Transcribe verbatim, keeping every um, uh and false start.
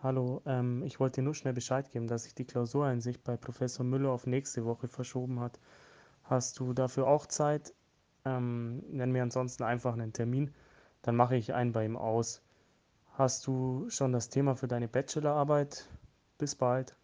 Hallo, ähm, ich wollte dir nur schnell Bescheid geben, dass sich die Klausureinsicht bei Professor Müller auf nächste Woche verschoben hat. Hast du dafür auch Zeit? Ähm, nenn mir ansonsten einfach einen Termin, dann mache ich einen bei ihm aus. Hast du schon das Thema für deine Bachelorarbeit? Bis bald.